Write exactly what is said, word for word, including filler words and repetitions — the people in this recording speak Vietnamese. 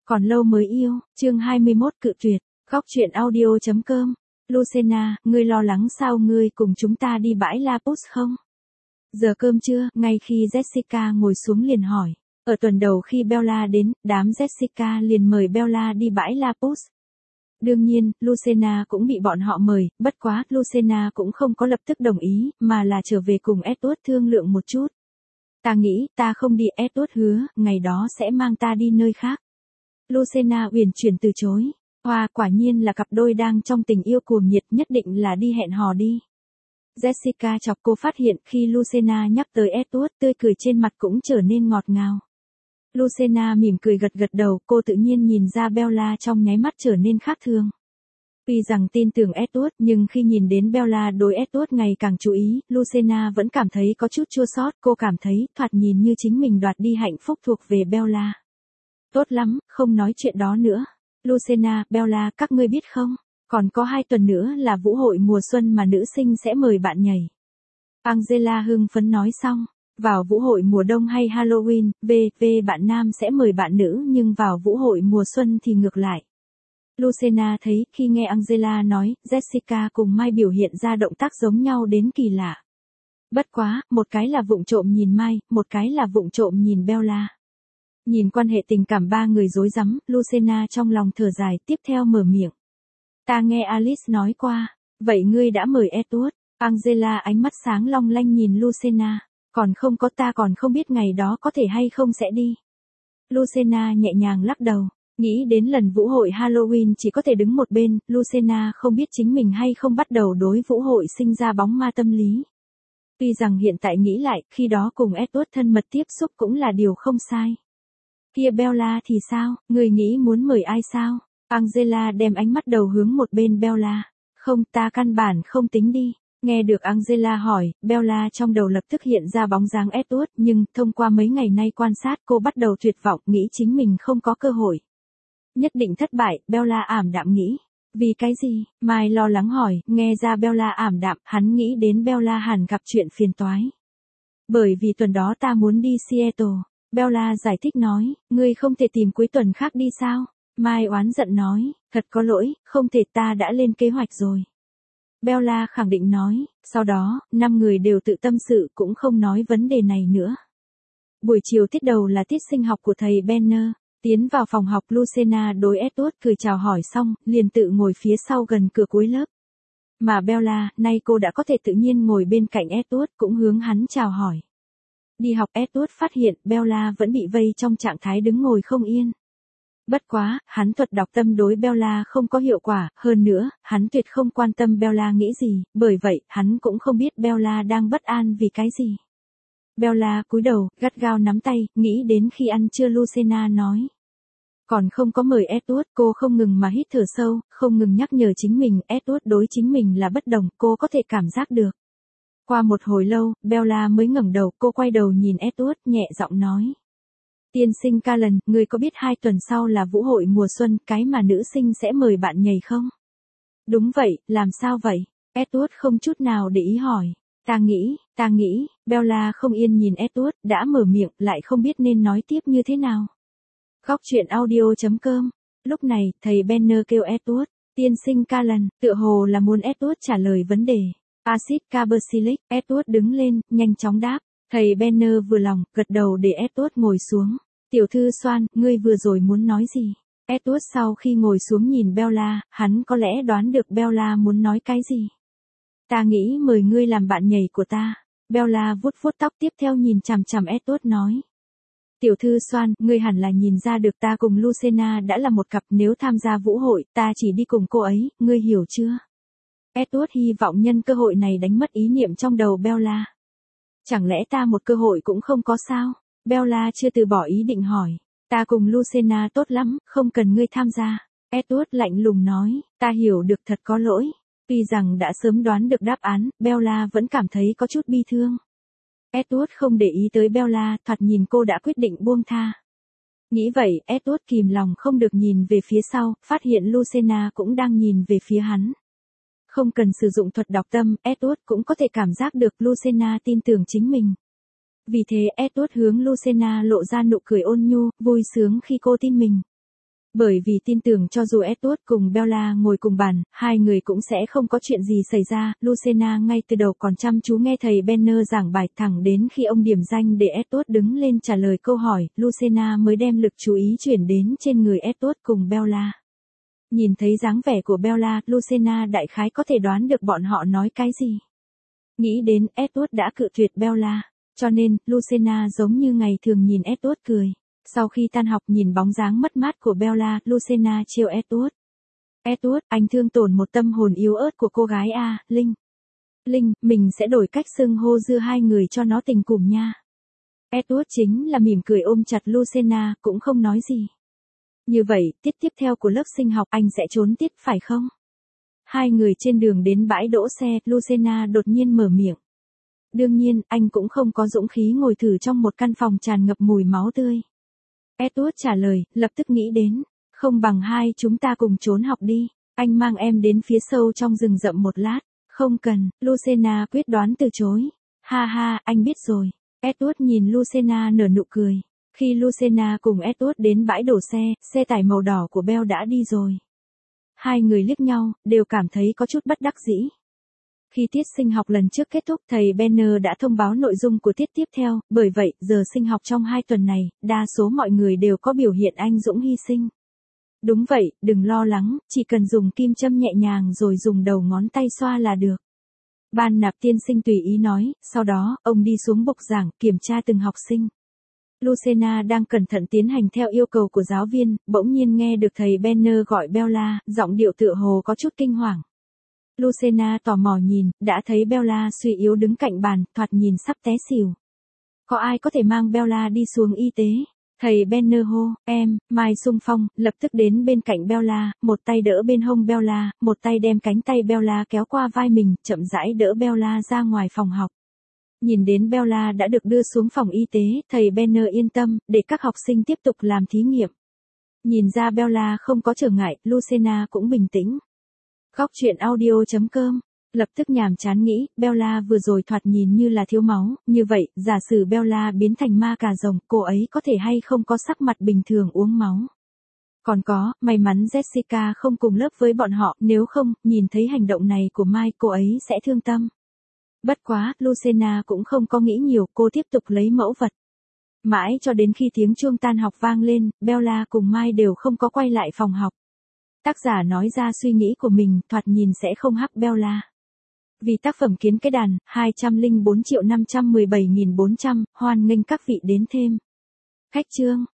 Còn lâu mới yêu, chương hai mươi mốt cự tuyệt, góc truyện audio.com. Lucena, ngươi lo lắng sao, ngươi cùng chúng ta đi bãi La Puz không? Giờ cơm trưa, ngay khi Jessica ngồi xuống liền hỏi. Ở tuần đầu khi Bella đến, đám Jessica liền mời Bella đi bãi La Puz. Đương nhiên, Lucena cũng bị bọn họ mời, bất quá, Lucena cũng không có lập tức đồng ý, mà là trở về cùng Edward thương lượng một chút. Ta nghĩ, ta không đi, Edward hứa, ngày đó sẽ mang ta đi nơi khác. Lucena uyển chuyển từ chối. Hoa, quả nhiên là cặp đôi đang trong tình yêu cuồng nhiệt, nhất định là đi hẹn hò đi. Jessica chọc cô phát hiện khi Lucena nhắc tới Edward, tươi cười trên mặt cũng trở nên ngọt ngào. Lucena mỉm cười gật gật đầu, cô tự nhiên nhìn ra Bella trong nháy mắt trở nên khác thường. Tuy rằng tin tưởng Edward, nhưng khi nhìn đến Bella đối Edward ngày càng chú ý, Lucena vẫn cảm thấy có chút chua xót, cô cảm thấy thoạt nhìn như chính mình đoạt đi hạnh phúc thuộc về Bella. Tốt lắm, không nói chuyện đó nữa. Lucena, Bella, các ngươi biết không? Còn có hai tuần nữa là vũ hội mùa xuân mà nữ sinh sẽ mời bạn nhảy. Angela hưng phấn nói xong. Vào vũ hội mùa đông hay Halloween, về, về bạn nam sẽ mời bạn nữ nhưng vào vũ hội mùa xuân thì ngược lại. Lucena thấy khi nghe Angela nói, Jessica cùng Mai biểu hiện ra động tác giống nhau đến kỳ lạ. Bất quá, một cái là vụng trộm nhìn Mai, một cái là vụng trộm nhìn Bella. Nhìn quan hệ tình cảm ba người rối rắm, Lucena trong lòng thở dài, tiếp theo mở miệng. Ta nghe Alice nói qua, vậy ngươi đã mời Edward? Angela ánh mắt sáng long lanh nhìn Lucena. Còn không có, ta còn không biết ngày đó có thể hay không sẽ đi. Lucena nhẹ nhàng lắc đầu, nghĩ đến lần vũ hội Halloween chỉ có thể đứng một bên, Lucena không biết chính mình hay không bắt đầu đối vũ hội sinh ra bóng ma tâm lý. Tuy rằng hiện tại nghĩ lại, khi đó cùng Edward thân mật tiếp xúc cũng là điều không sai. Kia Bella thì sao, người nghĩ muốn mời ai sao? Angela đem ánh mắt đầu hướng một bên Bella. Không, ta căn bản không tính đi. Nghe được Angela hỏi, Bella trong đầu lập tức hiện ra bóng dáng Edward, nhưng thông qua mấy ngày nay quan sát cô bắt đầu tuyệt vọng, nghĩ chính mình không có cơ hội. Nhất định thất bại, Bella ảm đạm nghĩ. Vì cái gì? Mai lo lắng hỏi, nghe ra Bella ảm đạm, hắn nghĩ đến Bella hẳn gặp chuyện phiền toái. Bởi vì tuần đó ta muốn đi Seattle. Bella giải thích nói, ngươi không thể tìm cuối tuần khác đi sao? Mai oán giận nói, thật có lỗi, không thể, ta đã lên kế hoạch rồi. Bella khẳng định nói, sau đó, năm người đều tự tâm sự cũng không nói vấn đề này nữa. Buổi chiều tiết đầu là tiết sinh học của thầy Benner, tiến vào phòng học Lucena đối Edward cười chào hỏi xong, liền tự ngồi phía sau gần cửa cuối lớp. Mà Bella, nay cô đã có thể tự nhiên ngồi bên cạnh Edward cũng hướng hắn chào hỏi. Đi học Edward phát hiện Bella vẫn bị vây trong trạng thái đứng ngồi không yên. Bất quá, hắn thuật đọc tâm đối Bella không có hiệu quả, hơn nữa, hắn tuyệt không quan tâm Bella nghĩ gì, bởi vậy, hắn cũng không biết Bella đang bất an vì cái gì. Bella cúi đầu, gắt gao nắm tay, nghĩ đến khi ăn trưa Lucena nói. Còn không có mời Edward, cô không ngừng mà hít thở sâu, không ngừng nhắc nhở chính mình, Edward đối chính mình là bất đồng, cô có thể cảm giác được. Qua một hồi lâu, Bella mới ngẩng đầu, cô quay đầu nhìn Edward, nhẹ giọng nói. Tiên sinh Callan, người có biết hai tuần sau là vũ hội mùa xuân, cái mà nữ sinh sẽ mời bạn nhảy không? Đúng vậy, làm sao vậy? Edward không chút nào để ý hỏi. Ta nghĩ, ta nghĩ, Bella không yên nhìn Edward, đã mở miệng, lại không biết nên nói tiếp như thế nào. Góc truyện audio.com. Lúc này, thầy Benner kêu Edward, tiên sinh Callan, tựa hồ là muốn Edward trả lời vấn đề. Acid carboxylic, Edward đứng lên, nhanh chóng đáp. Thầy Benner vừa lòng, gật đầu để Edward ngồi xuống. Tiểu thư Swan, ngươi vừa rồi muốn nói gì? Edward sau khi ngồi xuống nhìn Bella, hắn có lẽ đoán được Bella muốn nói cái gì. Ta nghĩ mời ngươi làm bạn nhảy của ta. Bella vuốt vuốt tóc tiếp theo nhìn chằm chằm Edward nói. Tiểu thư Swan, ngươi hẳn là nhìn ra được ta cùng Lucena đã là một cặp, nếu tham gia vũ hội, ta chỉ đi cùng cô ấy, ngươi hiểu chưa? Edward hy vọng nhân cơ hội này đánh mất ý niệm trong đầu Bella. Chẳng lẽ ta một cơ hội cũng không có sao? Bella chưa từ bỏ ý định hỏi. Ta cùng Lucena tốt lắm, không cần ngươi tham gia. Edward lạnh lùng nói, ta hiểu được, thật có lỗi. Tuy rằng đã sớm đoán được đáp án, Bella vẫn cảm thấy có chút bi thương. Edward không để ý tới Bella, thoạt nhìn cô đã quyết định buông tha. Nghĩ vậy, Edward kìm lòng không được nhìn về phía sau, phát hiện Lucena cũng đang nhìn về phía hắn. Không cần sử dụng thuật đọc tâm, Edward cũng có thể cảm giác được Lucena tin tưởng chính mình. Vì thế Edward hướng Lucena lộ ra nụ cười ôn nhu, vui sướng khi cô tin mình. Bởi vì tin tưởng cho dù Edward cùng Bella ngồi cùng bàn, hai người cũng sẽ không có chuyện gì xảy ra, Lucena ngay từ đầu còn chăm chú nghe thầy Benner giảng bài thẳng đến khi ông điểm danh để Edward đứng lên trả lời câu hỏi, Lucena mới đem lực chú ý chuyển đến trên người Edward cùng Bella. Nhìn thấy dáng vẻ của Bella, Lucena đại khái có thể đoán được bọn họ nói cái gì. Nghĩ đến Edward đã cự tuyệt Bella, cho nên, Lucena giống như ngày thường nhìn Edward cười. Sau khi tan học nhìn bóng dáng mất mát của Bella, Lucena trêu Edward. Edward, anh thương tổn một tâm hồn yếu ớt của cô gái à, Linh. Linh, mình sẽ đổi cách xưng hô giữa hai người cho nó tình cùng nha. Edward chính là mỉm cười ôm chặt Lucena, cũng không nói gì. Như vậy, tiết tiếp theo của lớp sinh học anh sẽ trốn tiết phải không? Hai người trên đường đến bãi đỗ xe, Lucena đột nhiên mở miệng. Đương nhiên, anh cũng không có dũng khí ngồi thử trong một căn phòng tràn ngập mùi máu tươi. Edward trả lời, lập tức nghĩ đến, không bằng hai chúng ta cùng trốn học đi, anh mang em đến phía sâu trong rừng rậm một lát, không cần, Lucena quyết đoán từ chối. Ha ha, anh biết rồi. Edward nhìn Lucena nở nụ cười. Khi Lucena cùng Edward đến bãi đổ xe, xe tải màu đỏ của Belle đã đi rồi. Hai người liếc nhau, đều cảm thấy có chút bất đắc dĩ. Khi tiết sinh học lần trước kết thúc, thầy Benner đã thông báo nội dung của tiết tiếp theo, bởi vậy, giờ sinh học trong hai tuần này, đa số mọi người đều có biểu hiện anh dũng hy sinh. Đúng vậy, đừng lo lắng, chỉ cần dùng kim châm nhẹ nhàng rồi dùng đầu ngón tay xoa là được. Ban nạp tiên sinh tùy ý nói, sau đó, ông đi xuống bục giảng, kiểm tra từng học sinh. Lucena đang cẩn thận tiến hành theo yêu cầu của giáo viên, bỗng nhiên nghe được thầy Benner gọi Bella, giọng điệu tựa hồ có chút kinh hoàng. Lucena tò mò nhìn, đã thấy Bella suy yếu đứng cạnh bàn, thoạt nhìn sắp té xỉu. Có ai có thể mang Bella đi xuống y tế? Thầy Benner hô, em, Mai xung phong, lập tức đến bên cạnh Bella, một tay đỡ bên hông Bella, một tay đem cánh tay Bella kéo qua vai mình, chậm rãi đỡ Bella ra ngoài phòng học. Nhìn đến Bella đã được đưa xuống phòng y tế, thầy Benner yên tâm, để các học sinh tiếp tục làm thí nghiệm. Nhìn ra Bella không có trở ngại, Lucena cũng bình tĩnh. Góc truyện audio chấm com Lập tức nhàm chán nghĩ, Bella vừa rồi thoạt nhìn như là thiếu máu, như vậy, giả sử Bella biến thành ma cà rồng, cô ấy có thể hay không có sắc mặt bình thường uống máu. Còn có, may mắn Jessica không cùng lớp với bọn họ, nếu không, nhìn thấy hành động này của Mai cô ấy sẽ thương tâm. Bất quá, Lucena cũng không có nghĩ nhiều, cô tiếp tục lấy mẫu vật. Mãi cho đến khi tiếng chuông tan học vang lên, Bella cùng Mai đều không có quay lại phòng học. Tác giả nói ra suy nghĩ của mình, thoạt nhìn sẽ không hắc Bella. Vì tác phẩm Kiến cái đàn, hai trăm lẻ bốn triệu năm trăm mười bảy nghìn bốn trăm, hoan nghênh các vị đến thêm. Khách chương